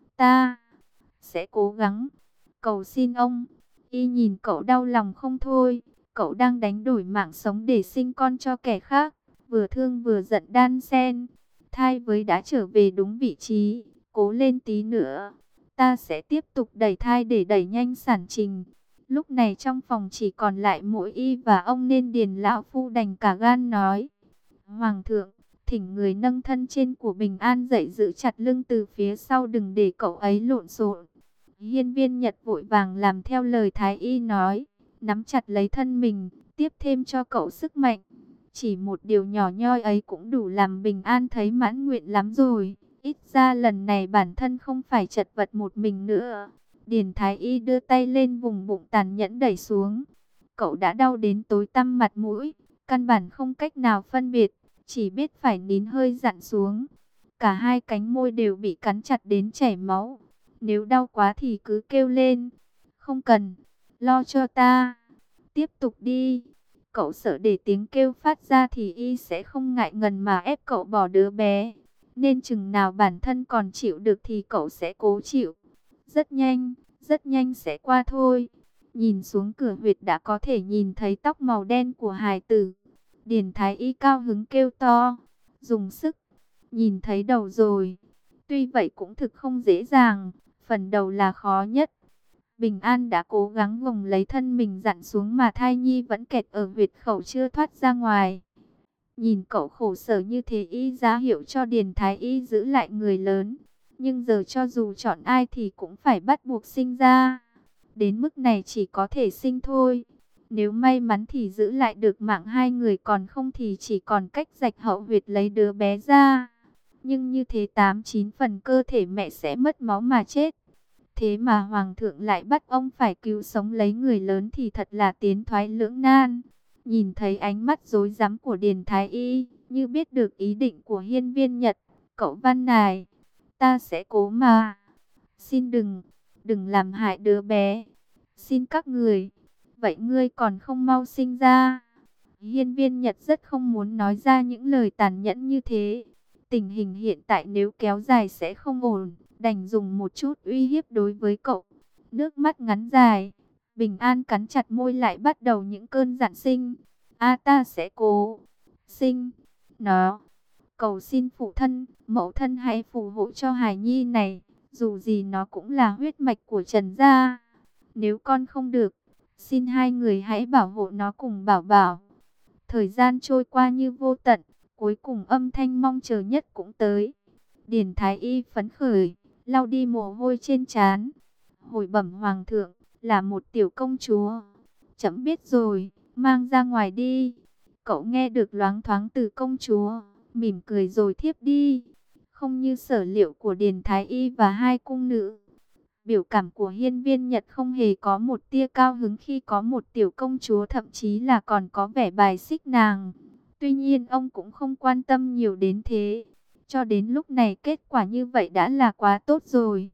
ta sẽ cố gắng. Cầu xin ông. Y nhìn cậu đau lòng không thôi. Cậu đang đánh đổi mạng sống để sinh con cho kẻ khác, vừa thương vừa giận đan xen. Thai với đã trở về đúng vị trí. Cố lên tí nữa, ta sẽ tiếp tục đẩy thai để đẩy nhanh sản trình. Lúc này trong phòng chỉ còn lại mỗi y và ông, nên Điền lão phu đành cả gan nói: Hoàng thượng, thỉnh người nâng thân trên của Bình An dậy, giữ chặt lưng từ phía sau, đừng để cậu ấy lộn xộn. Hiên Viên Nhật vội vàng làm theo lời thái y nói, nắm chặt lấy thân mình, tiếp thêm cho cậu sức mạnh. Chỉ một điều nhỏ nhoi ấy cũng đủ làm Bình An thấy mãn nguyện lắm rồi. Ít ra lần này bản thân không phải chật vật một mình nữa. Điền thái y đưa tay lên vùng bụng tàn nhẫn đẩy xuống. Cậu đã đau đến tối tăm mặt mũi, căn bản không cách nào phân biệt, chỉ biết phải nín hơi dặn xuống. Cả hai cánh môi đều bị cắn chặt đến chảy máu. Nếu đau quá thì cứ kêu lên. Không cần, lo cho ta. Tiếp tục đi. Cậu sợ để tiếng kêu phát ra thì y sẽ không ngại ngần mà ép cậu bỏ đứa bé. Nên chừng nào bản thân còn chịu được thì cậu sẽ cố chịu. Rất nhanh, rất nhanh sẽ qua thôi. Nhìn xuống cửa huyệt đã có thể nhìn thấy tóc màu đen của hài tử. Điền thái y cao hứng kêu to. Dùng sức. Nhìn thấy đầu rồi. Tuy vậy cũng thực không dễ dàng. Phần đầu là khó nhất. Bình An đã cố gắng gồng lấy thân mình dặn xuống mà thai nhi vẫn kẹt ở huyệt khẩu chưa thoát ra ngoài. Nhìn cậu khổ sở như thế, y giá hiệu cho Điền thái y giữ lại người lớn. Nhưng giờ cho dù chọn ai thì cũng phải bắt buộc sinh ra. Đến mức này chỉ có thể sinh thôi. Nếu may mắn thì giữ lại được mạng hai người, còn không thì chỉ còn cách rạch hậu huyệt lấy đứa bé ra. Nhưng như thế tám chín phần cơ thể mẹ sẽ mất máu mà chết. Thế mà Hoàng thượng lại bắt ông phải cứu sống lấy người lớn thì thật là tiến thoái lưỡng nan. Nhìn thấy ánh mắt rối rắm của Điền thái y, như biết được ý định của Hiên Viên Nhật, cậu văn nài: Ta sẽ cố mà. Xin đừng, đừng làm hại đứa bé. Xin các người. Vậy ngươi còn không mau sinh ra. Hiên Viên Nhật rất không muốn nói ra những lời tàn nhẫn như thế. Tình hình hiện tại nếu kéo dài sẽ không ổn, đành dùng một chút uy hiếp đối với cậu. Nước mắt ngắn dài, Bình An cắn chặt môi lại bắt đầu những cơn giận sinh. A ta sẽ cố sinh nó. Cầu xin phụ thân, mẫu thân hãy phù hộ cho hài nhi này. Dù gì nó cũng là huyết mạch của Trần gia. Nếu con không được, xin hai người hãy bảo hộ nó cùng Bảo Bảo. Thời gian trôi qua như vô tận. Cuối cùng âm thanh mong chờ nhất cũng tới. Điền thái y phấn khởi, lau đi mồ hôi trên trán. Hồi bẩm Hoàng thượng, là một tiểu công chúa. Chấm biết rồi, mang ra ngoài đi. Cậu nghe được loáng thoáng từ công chúa, mỉm cười rồi thiếp đi. Không như sở liệu của Điền thái y và hai cung nữ. Biểu cảm của Hiên Viên Nhật không hề có một tia cao hứng khi có một tiểu công chúa, thậm chí là còn có vẻ bài xích nàng. Tuy nhiên ông cũng không quan tâm nhiều đến thế. Cho đến lúc này kết quả như vậy đã là quá tốt rồi.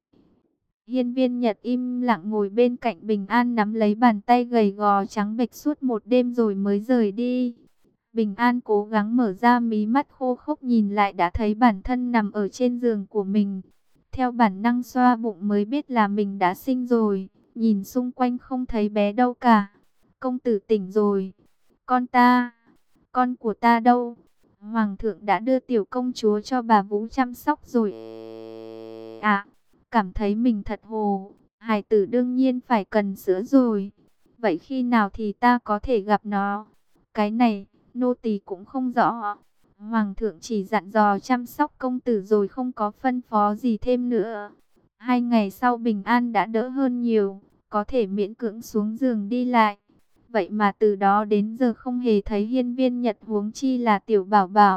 Hiên Viên Nhật im lặng ngồi bên cạnh Bình An, nắm lấy bàn tay gầy gò trắng bệch suốt một đêm rồi mới rời đi. Bình An cố gắng mở ra mí mắt khô khốc, nhìn lại đã thấy bản thân nằm ở trên giường của mình. Theo bản năng xoa bụng mới biết là mình đã sinh rồi. Nhìn xung quanh không thấy bé đâu cả. Công tử tỉnh rồi. Con ta, con của ta đâu? Hoàng thượng đã đưa tiểu công chúa cho bà Vũ chăm sóc rồi. À, cảm thấy mình thật hồ. Hài tử đương nhiên phải cần sữa rồi. Vậy khi nào thì ta có thể gặp nó? Cái này, nô tỳ cũng không rõ. Hoàng thượng chỉ dặn dò chăm sóc công tử rồi không có phân phó gì thêm nữa. Hai ngày sau Bình An đã đỡ hơn nhiều, có thể miễn cưỡng xuống giường đi lại. Vậy mà từ đó đến giờ không hề thấy Hiên Viên Nhật, huống chi là tiểu Bảo Bảo.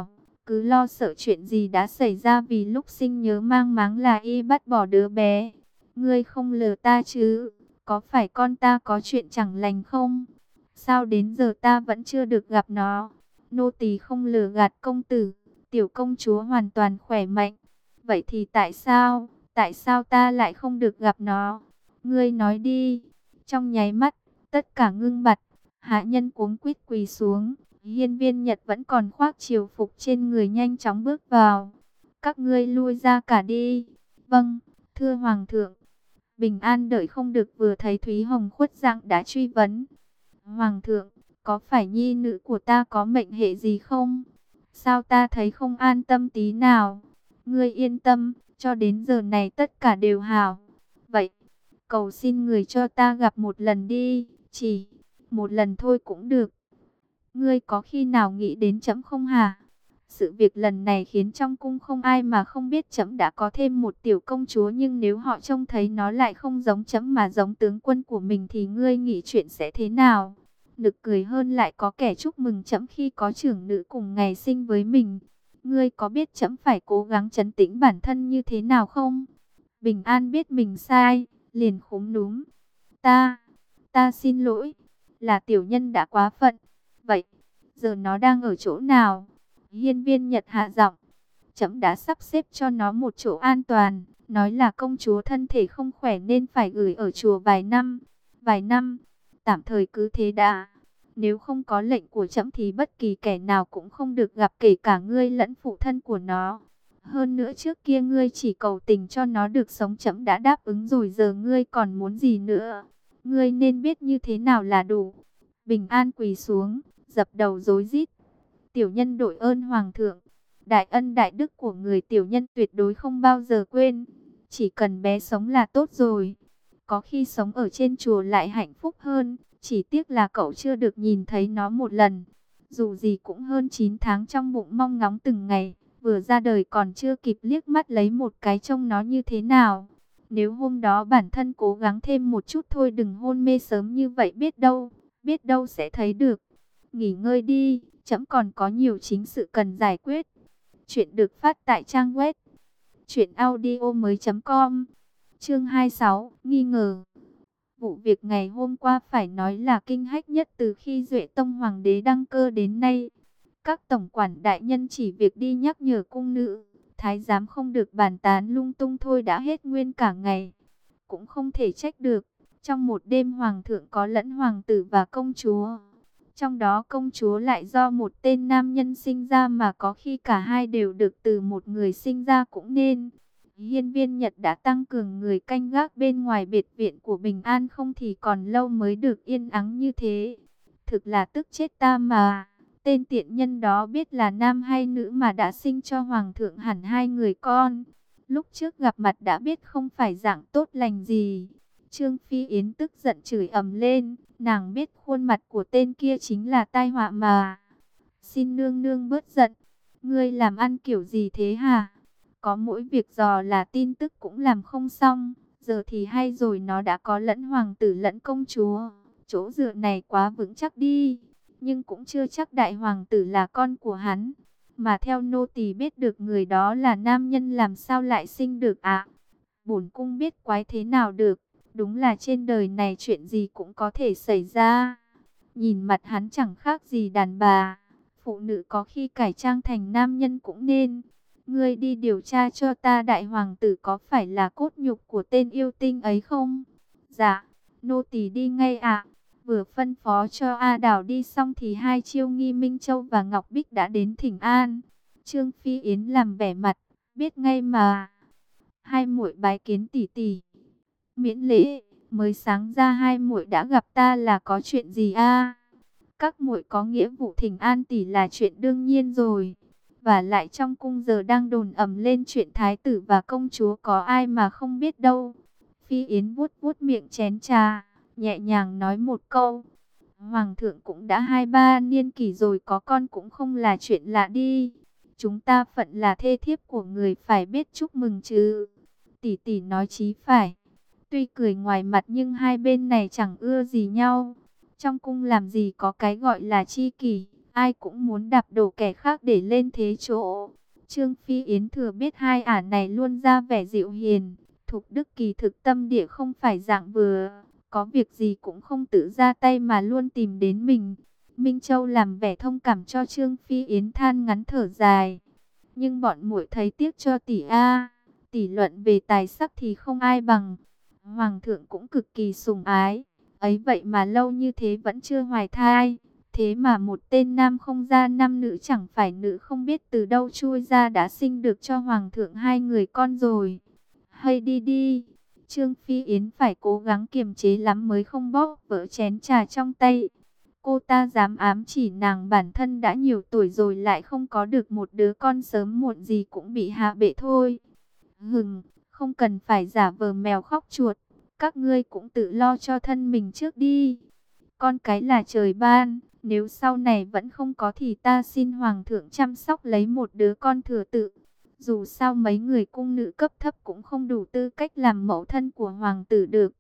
cứ lo sợ chuyện gì đã xảy ra vì lúc sinh nhớ mang máng là y bắt bỏ đứa bé. Ngươi không lừa ta chứ? Có phải con ta có chuyện chẳng lành không? Sao đến giờ ta vẫn chưa được gặp nó? Nô tỳ không lừa gạt công tử, tiểu công chúa hoàn toàn khỏe mạnh. Vậy thì tại sao, tại sao ta lại không được gặp nó? Ngươi nói đi. Trong nháy mắt, tất cả ngưng bặt, hạ nhân cuống quýt quỳ xuống. Hiên Viên Nhật vẫn còn khoác triều phục trên người nhanh chóng bước vào. Các ngươi lui ra cả đi. Vâng, thưa Hoàng thượng. Bình An đợi không được vừa thấy Thúy Hồng khuất dạng đã truy vấn. Hoàng thượng, có phải nhi nữ của ta có mệnh hệ gì không? Sao ta thấy không an tâm tí nào? Ngươi yên tâm, cho đến giờ này tất cả đều hảo. Vậy, cầu xin người cho ta gặp một lần đi, chỉ một lần thôi cũng được. Ngươi có khi nào nghĩ đến trẫm không hả? Sự việc lần này khiến trong cung không ai mà không biết trẫm đã có thêm một tiểu công chúa, nhưng nếu họ trông thấy nó lại không giống trẫm mà giống tướng quân của mình thì ngươi nghĩ chuyện sẽ thế nào? Nực cười hơn lại có kẻ chúc mừng trẫm khi có trưởng nữ cùng ngày sinh với mình. Ngươi có biết trẫm phải cố gắng trấn tĩnh bản thân như thế nào không? Bình An biết mình sai, liền khúm núm. Ta, ta xin lỗi, là tiểu nhân đã quá phận. Vậy, giờ nó đang ở chỗ nào? Hiên Viên Nhật hạ giọng. Trẫm đã sắp xếp cho nó một chỗ an toàn. Nói là công chúa thân thể không khỏe nên phải gửi ở chùa vài năm. Vài năm, tạm thời cứ thế đã. Nếu không có lệnh của trẫm thì bất kỳ kẻ nào cũng không được gặp, kể cả ngươi lẫn phụ thân của nó. Hơn nữa trước kia ngươi chỉ cầu tình cho nó được sống, trẫm đã đáp ứng rồi, giờ ngươi còn muốn gì nữa? Ngươi nên biết như thế nào là đủ. Bình An quỳ xuống, dập đầu rối rít. Tiểu nhân đội ơn Hoàng thượng. Đại ân đại đức của người tiểu nhân tuyệt đối không bao giờ quên. Chỉ cần bé sống là tốt rồi. Có khi sống ở trên chùa lại hạnh phúc hơn. Chỉ tiếc là cậu chưa được nhìn thấy nó một lần. Dù gì cũng hơn chín tháng trong bụng mong ngóng từng ngày. Vừa ra đời còn chưa kịp liếc mắt lấy một cái trông nó như thế nào. Nếu hôm đó bản thân cố gắng thêm một chút thôi, đừng hôn mê sớm như vậy, biết đâu, biết đâu sẽ thấy được. Nghỉ ngơi đi, trẫm còn có nhiều chính sự cần giải quyết. Chuyện được phát tại trang web truyện audio mới chấm com. Chương hai mươi sáu, nghi ngờ. Vụ việc ngày hôm qua phải nói là kinh hách nhất từ khi Duệ Tông Hoàng đế đăng cơ đến nay. Các tổng quản đại nhân chỉ việc đi nhắc nhở cung nữ, thái giám không được bàn tán lung tung thôi đã hết nguyên cả ngày. Cũng không thể trách được, trong một đêm hoàng thượng có lẫn hoàng tử và công chúa. Trong đó công chúa lại do một tên nam nhân sinh ra, mà có khi cả hai đều được từ một người sinh ra cũng nên. Hiên Viên Nhật đã tăng cường người canh gác bên ngoài biệt viện của Bình An, không thì còn lâu mới được yên ắng như thế. Thực là tức chết ta mà. Tên tiện nhân đó biết là nam hay nữ mà đã sinh cho hoàng thượng hẳn hai người con. Lúc trước gặp mặt đã biết không phải dạng tốt lành gì. Trương Phi Yến tức giận chửi ầm lên. Nàng biết khuôn mặt của tên kia chính là tai họa mà. Xin nương nương bớt giận. Ngươi làm ăn kiểu gì thế hả? Có mỗi việc dò là tin tức cũng làm không xong. Giờ thì hay rồi, nó đã có lẫn hoàng tử lẫn công chúa. Chỗ dựa này quá vững chắc đi. Nhưng cũng chưa chắc đại hoàng tử là con của hắn. Mà theo nô tỳ biết được người đó là nam nhân, làm sao lại sinh được ạ? À? Bổn cung biết quái thế nào được. Đúng là trên đời này chuyện gì cũng có thể xảy ra. Nhìn mặt hắn chẳng khác gì đàn bà. Phụ nữ có khi cải trang thành nam nhân cũng nên. Ngươi đi điều tra cho ta đại hoàng tử có phải là cốt nhục của tên yêu tinh ấy không? Dạ, nô tỳ đi ngay ạ. Vừa phân phó cho A Đào đi xong thì hai chiêu nghi Minh Châu và Ngọc Bích đã đến thỉnh an. Trương Phi Yến làm vẻ mặt, biết ngay mà. Hai muội bái kiến tỷ tỷ. Miễn lễ, mới sáng ra hai muội đã gặp ta là có chuyện gì a? Các muội có nghĩa vụ thỉnh an tỷ là chuyện đương nhiên rồi. Và lại trong cung giờ đang đồn ầm lên chuyện thái tử và công chúa, có ai mà không biết đâu. Phi Yến vuốt vuốt miệng chén trà, nhẹ nhàng nói một câu. Hoàng thượng cũng đã hai ba niên kỷ rồi, có con cũng không là chuyện lạ đi. Chúng ta phận là thê thiếp của người phải biết chúc mừng chứ. Tỷ tỷ nói chí phải. Tuy cười ngoài mặt nhưng hai bên này chẳng ưa gì nhau. Trong cung làm gì có cái gọi là chi kỷ. ai cũng muốn đạp đổ kẻ khác để lên thế chỗ. Trương Phi Yến thừa biết hai ả này luôn ra vẻ dịu hiền, Thục Đức kỳ thực tâm địa không phải dạng vừa, có việc gì cũng không tự ra tay mà luôn tìm đến mình. Minh Châu làm vẻ thông cảm cho Trương Phi Yến, than ngắn thở dài. Nhưng bọn muội thấy tiếc cho tỷ a, tỷ luận về tài sắc thì không ai bằng. Hoàng thượng cũng cực kỳ sủng ái, ấy vậy mà lâu như thế vẫn chưa hoài thai. Thế mà một tên nam không ra năm nữ chẳng phải nữ không biết từ đâu chui ra đã sinh được cho hoàng thượng hai người con rồi. Hay đi đi, Trương Phi Yến phải cố gắng kiềm chế lắm mới không bóp vỡ chén trà trong tay. Cô ta dám ám chỉ nàng bản thân đã nhiều tuổi rồi lại không có được một đứa con, sớm muộn gì cũng bị hạ bệ thôi. Hừng, không cần phải giả vờ mèo khóc chuột, các ngươi cũng tự lo cho thân mình trước đi. Con cái là trời ban, nếu sau này vẫn không có thì ta xin hoàng thượng chăm sóc lấy một đứa con thừa tự. Dù sao mấy người cung nữ cấp thấp cũng không đủ tư cách làm mẫu thân của hoàng tử được.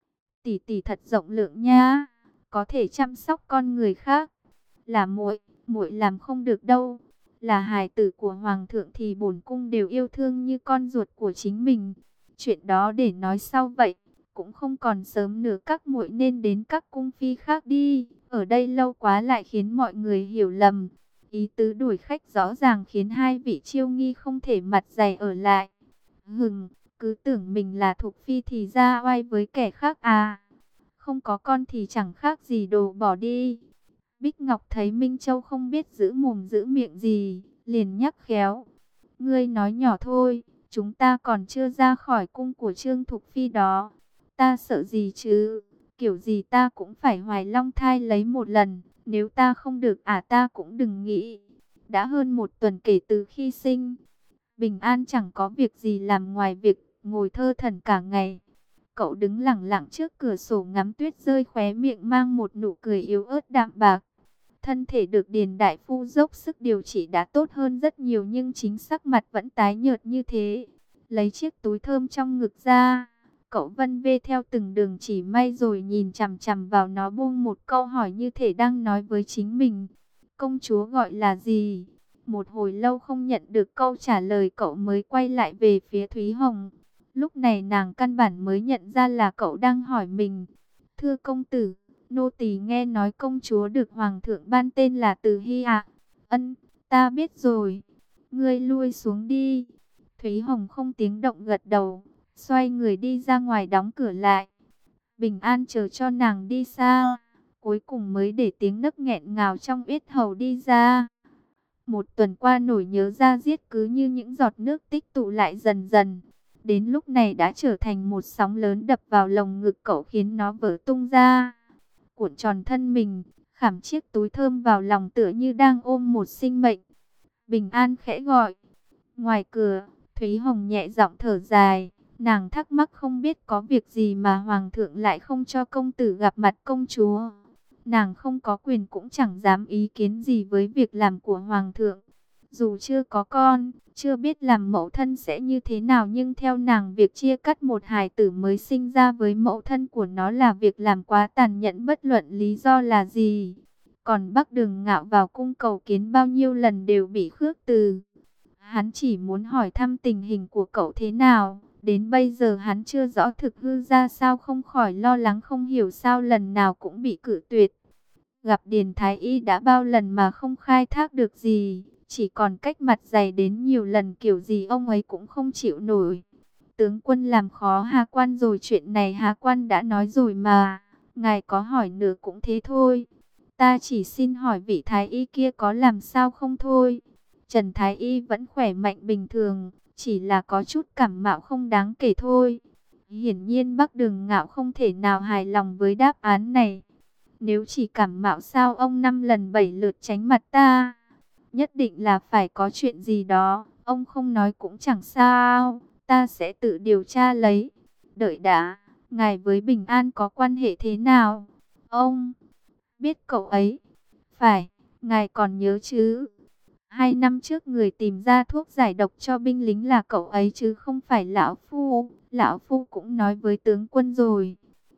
Tỷ tỷ thật rộng lượng nha, có thể chăm sóc con người khác. Là muội, muội làm không được đâu. Là hài tử của hoàng thượng thì bổn cung đều yêu thương như con ruột của chính mình. Chuyện đó để nói sau vậy, cũng không còn sớm nữa, các muội nên đến các cung phi khác đi. Ở đây lâu quá lại khiến mọi người hiểu lầm. Ý tứ đuổi khách rõ ràng khiến hai vị chiêu nghi không thể mặt dày ở lại. Hừng, cứ tưởng mình là thuộc phi thì ra oai với kẻ khác à. Không có con thì chẳng khác gì đồ bỏ đi. Bích Ngọc thấy Minh Châu không biết giữ mồm giữ miệng gì, liền nhắc khéo. Ngươi nói nhỏ thôi, chúng ta còn chưa ra khỏi cung của Trương Thục Phi đó. Ta sợ gì chứ, kiểu gì ta cũng phải hoài long thai lấy một lần. Nếu ta không được à ta cũng đừng nghĩ. Đã hơn một tuần kể từ khi sinh, Bình An chẳng có việc gì làm ngoài việc ngồi thơ thẩn cả ngày. Cậu đứng lặng lặng trước cửa sổ ngắm tuyết rơi, khóe miệng mang một nụ cười yếu ớt đạm bạc. Thân thể được Điền đại phu dốc sức điều trị đã tốt hơn rất nhiều, nhưng chính sắc mặt vẫn tái nhợt như thế. Lấy chiếc túi thơm trong ngực ra, cậu vân vê theo từng đường chỉ may rồi nhìn chằm chằm vào nó, buông một câu hỏi như thể đang nói với chính mình. Công chúa gọi là gì? Một hồi lâu không nhận được câu trả lời, cậu mới quay lại về phía Thúy Hồng. Lúc này nàng căn bản mới nhận ra là cậu đang hỏi mình. Thưa công tử, nô tỳ nghe nói công chúa được hoàng thượng ban tên là Từ Hy ạ. Ân, ta biết rồi. Ngươi lui xuống đi. Thúy Hồng không tiếng động gật đầu, xoay người đi ra ngoài đóng cửa lại. Bình An chờ cho nàng đi xa, cuối cùng mới để tiếng nấc nghẹn ngào trong yết hầu đi ra. Một tuần qua nỗi nhớ da diết cứ như những giọt nước tích tụ lại dần dần. Đến lúc này đã trở thành một sóng lớn đập vào lồng ngực cậu, khiến nó vỡ tung ra. Cuộn tròn thân mình, khảm chiếc túi thơm vào lòng tựa như đang ôm một sinh mệnh. Bình An khẽ gọi. Ngoài cửa, Thúy Hồng nhẹ giọng thở dài. Nàng thắc mắc không biết có việc gì mà hoàng thượng lại không cho công tử gặp mặt công chúa. Nàng không có quyền cũng chẳng dám ý kiến gì với việc làm của hoàng thượng. Dù chưa có con, chưa biết làm mẫu thân sẽ như thế nào, nhưng theo nàng việc chia cắt một hài tử mới sinh ra với mẫu thân của nó là việc làm quá tàn nhẫn, bất luận lý do là gì. Còn Bắc Đường Ngạo vào cung cầu kiến bao nhiêu lần đều bị khước từ. Hắn chỉ muốn hỏi thăm tình hình của cậu thế nào. Đến bây giờ hắn chưa rõ thực hư ra sao, không khỏi lo lắng không hiểu sao lần nào cũng bị cự tuyệt. Gặp Điền Thái Y đã bao lần mà không khai thác được gì, chỉ còn cách mặt dày đến nhiều lần, kiểu gì ông ấy cũng không chịu nổi. Tướng quân làm khó Hà Quan rồi, chuyện này Hà Quan đã nói rồi mà, ngài có hỏi nữa cũng thế thôi. Ta chỉ xin hỏi vị Thái Y kia có làm sao không thôi. Trần Thái Y vẫn khỏe mạnh bình thường, chỉ là có chút cảm mạo không đáng kể thôi. Hiển nhiên Bắc Đường Ngạo không thể nào hài lòng với đáp án này. Nếu chỉ cảm mạo sao ông năm lần bảy lượt tránh mặt ta? Nhất định là phải có chuyện gì đó, ông không nói cũng chẳng sao, ta sẽ tự điều tra lấy. Đợi đã, ngài với Bình An có quan hệ thế nào? Ông biết cậu ấy? Phải, ngài còn nhớ chứ? Hai năm trước người tìm ra thuốc giải độc cho binh lính là cậu ấy chứ không phải lão phu. Lão phu cũng nói với tướng quân rồi.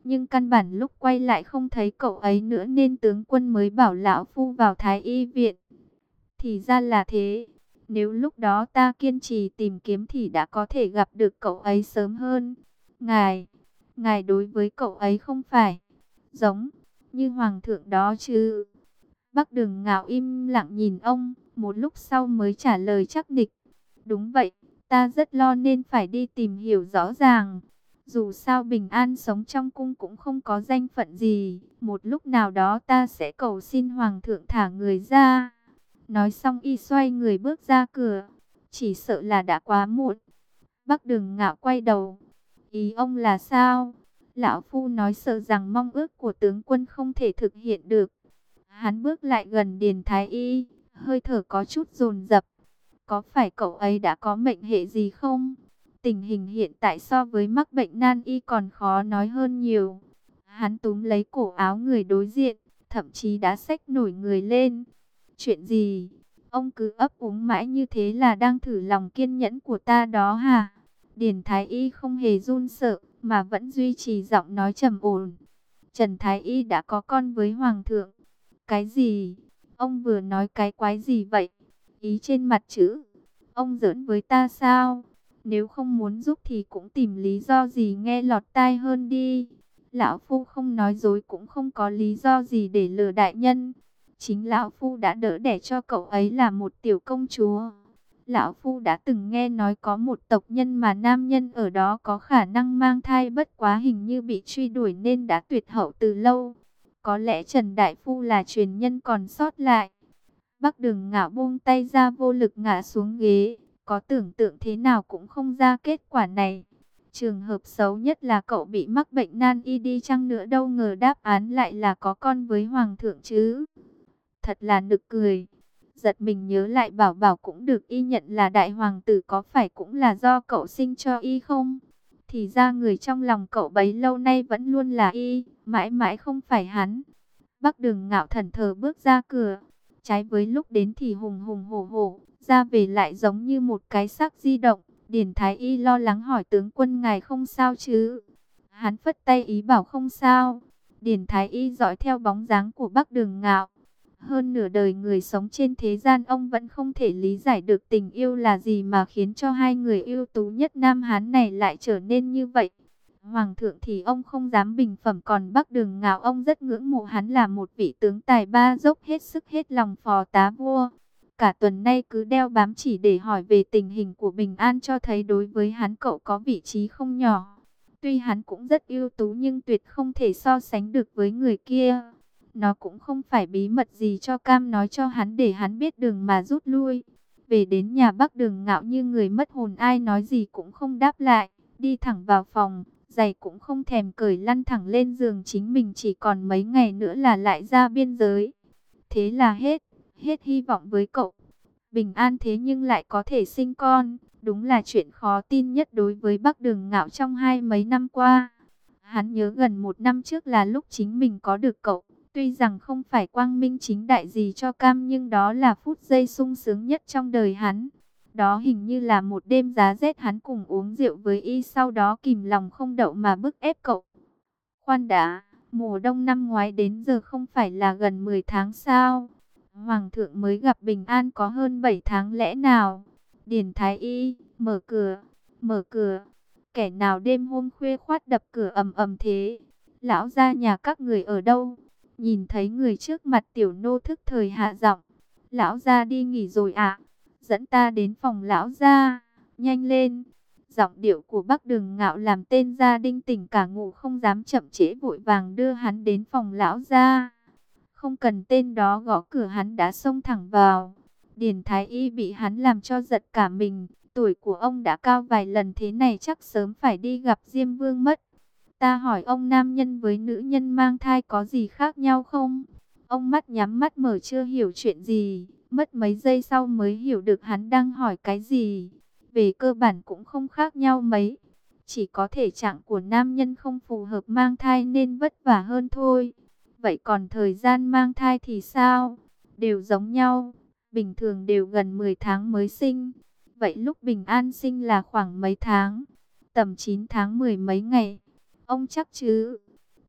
nhưng căn bản lúc quay lại không thấy cậu ấy nữa nên tướng quân mới bảo lão phu vào Thái Y viện. Thì ra là thế, nếu lúc đó ta kiên trì tìm kiếm thì đã có thể gặp được cậu ấy sớm hơn. Ngài, ngài đối với cậu ấy không phải giống như hoàng thượng đó chứ? Bắc Đường Ngạo im lặng nhìn ông, một lúc sau mới trả lời chắc nịch. Đúng vậy, ta rất lo nên phải đi tìm hiểu rõ ràng. Dù sao Bình An sống trong cung cũng không có danh phận gì, một lúc nào đó ta sẽ cầu xin hoàng thượng thả người ra. Nói xong y xoay người bước ra cửa, chỉ sợ là đã quá muộn. Bắc Đường Ngạo quay đầu, ý ông là sao? Lão phu nói sợ rằng mong ước của tướng quân không thể thực hiện được. Hắn bước lại gần Điền Thái Y, hơi thở có chút dồn dập. Có phải cậu ấy đã có mệnh hệ gì không? Tình hình hiện tại so với mắc bệnh nan y còn khó nói hơn nhiều. Hắn túm lấy cổ áo người đối diện, thậm chí đã xách nổi người lên. Chuyện gì? Ông cứ ấp úng mãi như thế là đang thử lòng kiên nhẫn của ta đó hả? Điền Thái Y không hề run sợ, mà vẫn duy trì giọng nói trầm ổn. Trần Thái Y đã có con với Hoàng thượng. Cái gì? Ông vừa nói cái quái gì vậy? Ý trên mặt chữ. Ông giỡn với ta sao? Nếu không muốn giúp thì cũng tìm lý do gì nghe lọt tai hơn đi. Lão Phu không nói dối cũng không có lý do gì để lừa đại nhân. Chính Lão Phu đã đỡ đẻ cho cậu ấy là một tiểu công chúa. Lão Phu đã từng nghe nói có một tộc nhân mà nam nhân ở đó có khả năng mang thai, bất quá hình như bị truy đuổi nên đã tuyệt hậu từ lâu. Có lẽ Trần Đại Phu là truyền nhân còn sót lại. Bắc Đường Ngạo buông tay ra, vô lực ngã xuống ghế. Có tưởng tượng thế nào cũng không ra kết quả này. Trường hợp xấu nhất là cậu bị mắc bệnh nan y đi chăng nữa, đâu ngờ đáp án lại là có con với Hoàng thượng chứ. Thật là nực cười. Giật mình nhớ lại Bảo Bảo cũng được y nhận là đại hoàng tử, có phải cũng là do cậu sinh cho y không? Thì ra người trong lòng cậu bấy lâu nay vẫn luôn là y, mãi mãi không phải hắn. Bắc Đường Ngạo thần thờ bước ra cửa. Trái với lúc đến thì hùng hùng hổ hổ, ra về lại giống như một cái xác di động. Điền Thái Y lo lắng hỏi tướng quân ngài không sao chứ? Hắn phất tay ý bảo không sao. Điền Thái Y dõi theo bóng dáng của Bắc Đường Ngạo. Hơn nửa đời người sống trên thế gian, ông vẫn không thể lý giải được tình yêu là gì mà khiến cho hai người ưu tú nhất Nam Hán này lại trở nên như vậy. Hoàng thượng thì ông không dám bình phẩm, còn Bắc Đường Ngạo ông rất ngưỡng mộ hắn, là một vị tướng tài ba, dốc hết sức hết lòng phò tá vua. Cả tuần nay cứ đeo bám chỉ để hỏi về tình hình của Bình An, cho thấy đối với hắn cậu có vị trí không nhỏ. Tuy hắn cũng rất ưu tú nhưng tuyệt không thể so sánh được với người kia. Nó cũng không phải bí mật gì cho Cam nói cho hắn để hắn biết đường mà rút lui. Về đến nhà, Bắc Đường Ngạo như người mất hồn, ai nói gì cũng không đáp lại, đi thẳng vào phòng, giày cũng không thèm cởi, lăn thẳng lên giường. Chính mình chỉ còn mấy ngày nữa là lại ra biên giới. Thế là hết, hết hy vọng với cậu. Bình An thế nhưng lại có thể sinh con, đúng là chuyện khó tin nhất đối với Bắc Đường Ngạo trong hai mấy năm qua. Hắn nhớ gần một năm trước là lúc chính mình có được cậu. Tuy rằng không phải quang minh chính đại gì cho Cam, nhưng đó là phút giây sung sướng nhất trong đời hắn. Đó hình như là một đêm giá rét, hắn cùng uống rượu với y, sau đó kìm lòng không đậu mà bức ép cậu. Khoan đã, mùa đông năm ngoái đến giờ không phải là gần mười tháng sao? Hoàng thượng mới gặp Bình An có hơn bảy tháng lẽ nào? Điền Thái Y, mở cửa, mở cửa. Kẻ nào đêm hôm khuya khoát đập cửa ầm ầm thế? Lão gia nhà các người ở đâu? Nhìn thấy người trước mặt, tiểu nô thức thời hạ giọng. Lão gia đi nghỉ rồi ạ. Dẫn ta đến phòng lão gia, nhanh lên. Giọng điệu của Bắc Đường Ngạo làm tên gia đinh tỉnh cả ngủ, không dám chậm trễ, vội vàng đưa hắn đến phòng lão gia. Không cần tên đó gõ cửa, hắn đã xông thẳng vào. Điền Thái Y bị hắn làm cho giật cả mình. Tuổi của ông đã cao vài lần thế này chắc sớm phải đi gặp Diêm Vương mất. Ta hỏi ông, nam nhân với nữ nhân mang thai có gì khác nhau không? Ông mắt nhắm mắt mở, chưa hiểu chuyện gì. Mất mấy giây sau mới hiểu được hắn đang hỏi cái gì. Về cơ bản cũng không khác nhau mấy. Chỉ có thể trạng của nam nhân không phù hợp mang thai nên vất vả hơn thôi. Vậy còn thời gian mang thai thì sao? Đều giống nhau. Bình thường đều gần mười tháng mới sinh. Vậy lúc Bình An sinh là khoảng mấy tháng? Tầm chín tháng, mười mấy ngày. Ông chắc chứ?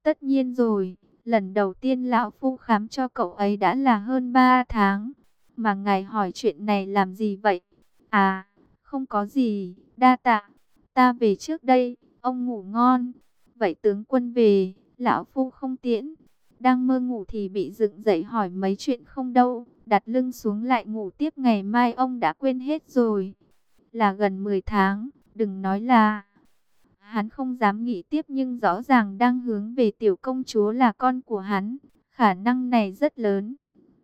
Tất nhiên rồi, lần đầu tiên lão phu khám cho cậu ấy đã là hơn ba tháng. Mà ngài hỏi chuyện này làm gì vậy? À, không có gì, đa tạ. Ta về trước đây, ông ngủ ngon. Vậy tướng quân về, lão phu không tiễn. Đang mơ ngủ thì bị dựng dậy hỏi mấy chuyện không đâu. Đặt lưng xuống lại ngủ tiếp, ngày mai ông đã quên hết rồi. Là gần mười tháng, đừng nói là... Hắn không dám nghĩ tiếp nhưng rõ ràng đang hướng về tiểu công chúa là con của hắn. Khả năng này rất lớn.